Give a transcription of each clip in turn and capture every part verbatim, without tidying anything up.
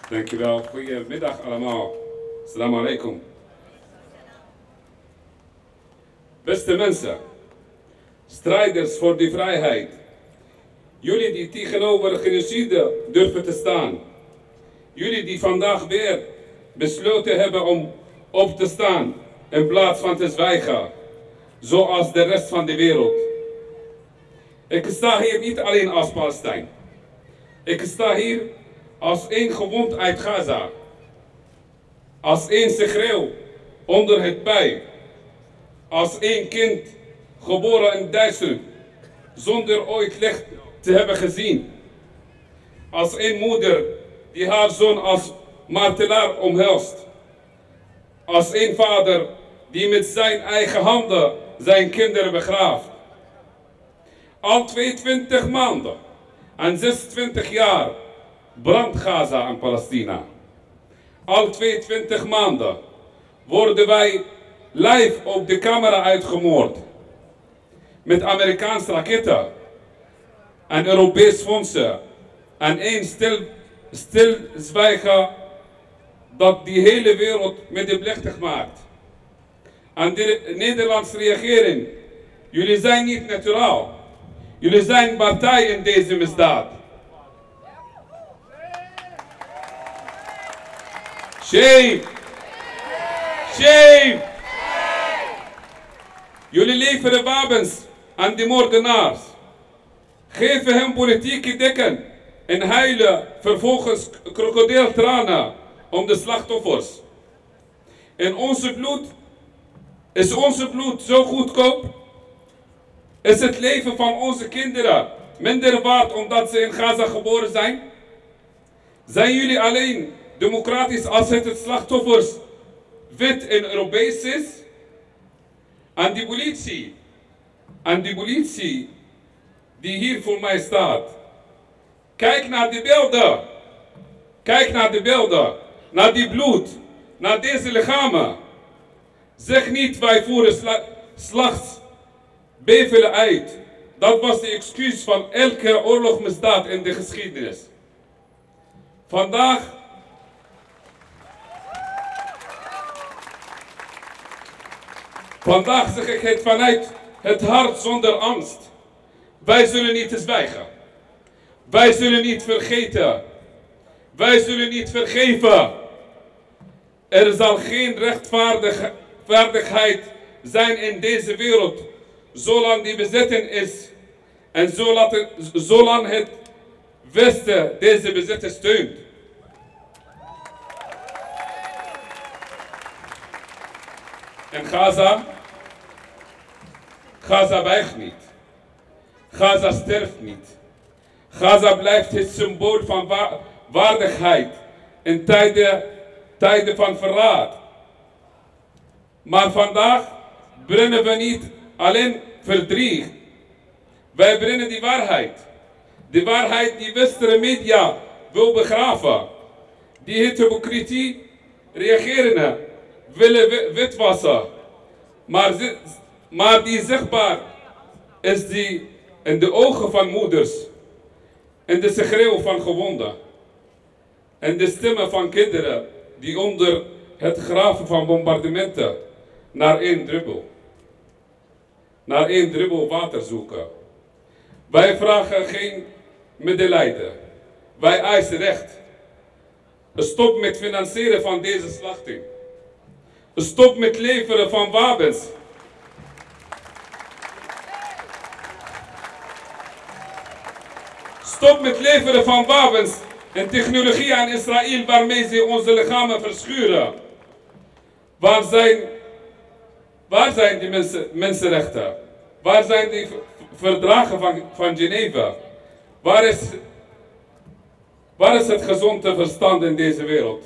Dankjewel. Goedemiddag allemaal. Assalamu alaikum. Beste mensen, strijders voor die vrijheid. Jullie die tegenover genocide durven te staan. Jullie die vandaag weer besloten hebben om op te staan in plaats van te zwijgen. Zoals de rest van de wereld. Ik sta hier niet alleen als Palestijn. Ik sta hier als één gewond uit Gaza. Als één schreeuw onder het pui. Als één kind geboren in Duitsland. Zonder ooit licht te hebben gezien. Als één moeder die haar zoon als martelaar omhelst. Als één vader die met zijn eigen handen zijn kinderen begraaft. Al tweeëntwintig maanden en zesentwintig jaar brandt Gaza en Palestina. Al tweeëntwintig maanden worden wij live op de camera uitgemoord. Met Amerikaanse raketten en Europese fondsen. En één stil, stilzwijgen dat die hele wereld medeplichtig maakt. En de Nederlandse regering, jullie zijn niet neutraal. Jullie zijn partij in deze misdaad. Shame! Shame! Jullie leveren wapens aan de moordenaars. Geven hem politieke dekken en huilen vervolgens krokodiltranen om de slachtoffers. En onze bloed, is onze bloed zo goedkoop? Is het leven van onze kinderen minder waard omdat ze in Gaza geboren zijn? Zijn jullie alleen democratisch als het het slachtoffers wit en Europees is? En die politie, en die politie die hier voor mij staat. Kijk naar die beelden. Kijk naar de beelden. Naar die bloed. Naar deze lichamen. Zeg niet wij voeren sla slachtsbevelen uit. Dat was de excuus van elke oorlogsmisdaad in de geschiedenis. Vandaag Vandaag zeg ik het vanuit het hart zonder angst. Wij zullen niet zwijgen. Wij zullen niet vergeten. Wij zullen niet vergeven. Er zal geen rechtvaardigheid zijn in deze wereld, zolang die bezetting is en zolang het Westen deze bezetting steunt. En Gaza, Gaza buigt niet. Gaza sterft niet. Gaza blijft het symbool van wa waardigheid in tijden, tijden van verraad. Maar vandaag brengen we niet alleen verdriet. Wij brengen die waarheid. De waarheid die westerse media wil begraven. Die het hypocrisie reageren willen witwassen. Maar, maar die zichtbaar is die in de ogen van moeders. En de schreeuw van gewonden. En de stemmen van kinderen die onder het graven van bombardementen naar één druppel. Naar één druppel water zoeken. Wij vragen geen medelijden. Wij eisen recht. Stop met financieren van deze slachting. Stop met leveren van wapens. Stop met leveren van wapens en technologie aan Israël waarmee ze onze lichamen verschuren. Waar zijn, waar zijn die mensen, mensenrechten? Waar zijn die verdragen van, van Geneve? Waar is, waar is het gezonde verstand in deze wereld?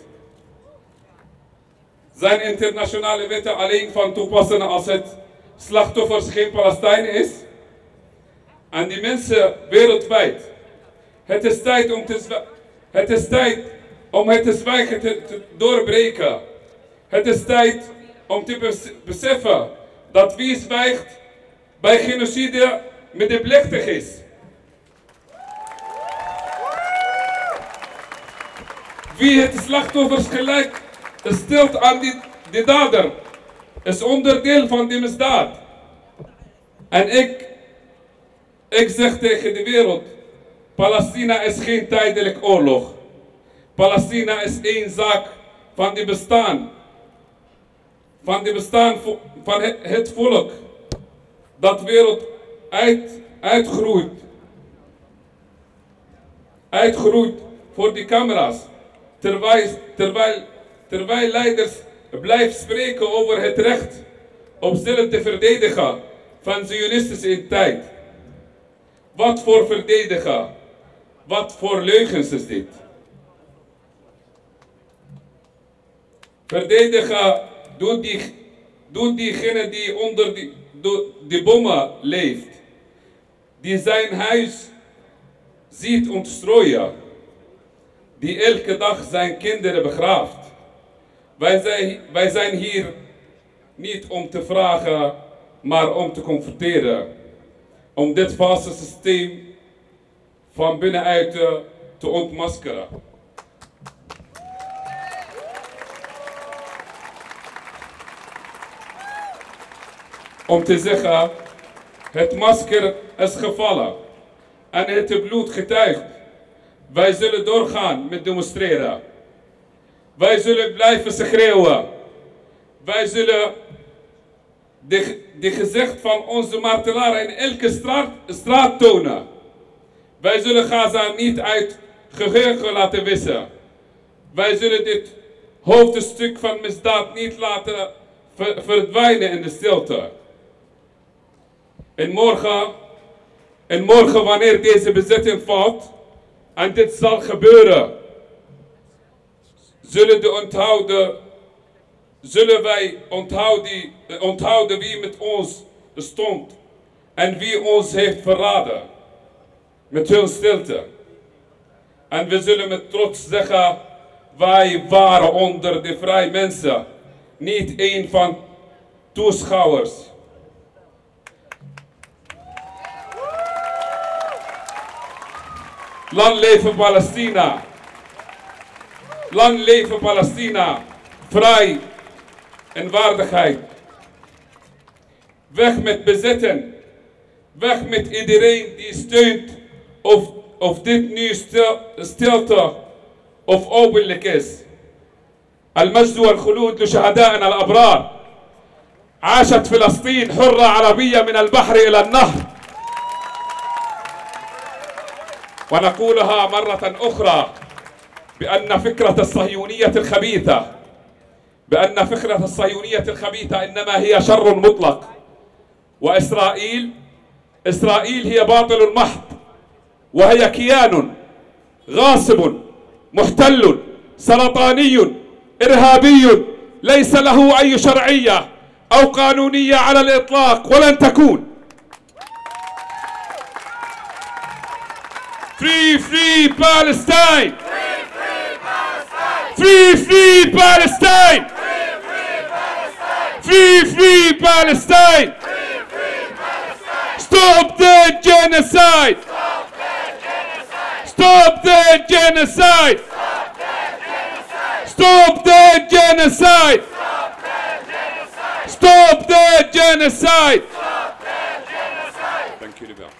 Zijn internationale wetten alleen van toepassing als het slachtoffers geen Palestijn is? En die mensen wereldwijd. Het is tijd om, te het, is tijd om het te zwijgen te, te doorbreken. Het is tijd om te beseffen dat wie zwijgt bij genocide medeplichtig is. Wie het slachtoffers gelijk stelt aan die, die dader, is onderdeel van die misdaad. En ik, ik zeg tegen de wereld, Palestina is geen tijdelijk oorlog. Palestina is één zaak van die bestaan. Van die bestaan van het volk. Dat wereld uit, uitgroeit. Uitgroeit voor die camera's. Terwijl, terwijl, terwijl leiders blijven spreken over het recht op zelf te verdedigen van Zionistische tijd. Wat voor verdedigen? Wat voor leugens is dit? Verdedigen doet, die, doet diegene die onder die, die bommen leeft. Die zijn huis ziet ontstrooien. Die elke dag zijn kinderen begraaft. Wij zijn, wij zijn hier niet om te vragen, maar om te confronteren. Om dit valse systeem van binnenuit te, te ontmaskeren. Om te zeggen, het masker is gevallen en het bloed getuigt. Wij zullen doorgaan met demonstreren. Wij zullen blijven schreeuwen. Wij zullen de, de gezicht van onze martelaren in elke straat, straat tonen. Wij zullen Gaza niet uit geheugen laten wissen. Wij zullen dit hoofdstuk van misdaad niet laten ver, verdwijnen in de stilte. En morgen, en morgen wanneer deze bezetting valt, en dit zal gebeuren, zullen, de onthouden, zullen wij onthouden, onthouden wie met ons stond en wie ons heeft verraden. Met hun stilte. En we zullen met trots zeggen, wij waren onder de vrije mensen, niet een van toeschouwers. Lang leven Palestina. Lang leven Palestina. Vrij en waardigheid. Weg met bezetten. Weg met iedereen die steunt of, of dit nu stil, stilte of openlijk is. المجد والخلود لشهدائنا الأبرار. عاشت فلسطين حرة عربية من البحر إلى النهر. ونقولها مرة أخرى بأن فكرة الصهيونية الخبيثة بأن فكرة الصهيونية الخبيثة إنما هي شر مطلق. وإسرائيل إسرائيل هي باطل محض، وهي كيان غاصب محتل سرطاني إرهابي ليس له أي شرعية أو قانونية على الإطلاق ولن تكون. Free, free Palestine! Free, free Palestine! Free, free Palestine! Stop the genocide! Stop the genocide! Stop the genocide! Stop the genocide! Dank jullie wel.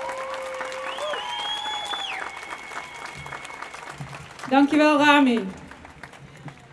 Dankjewel, Rami.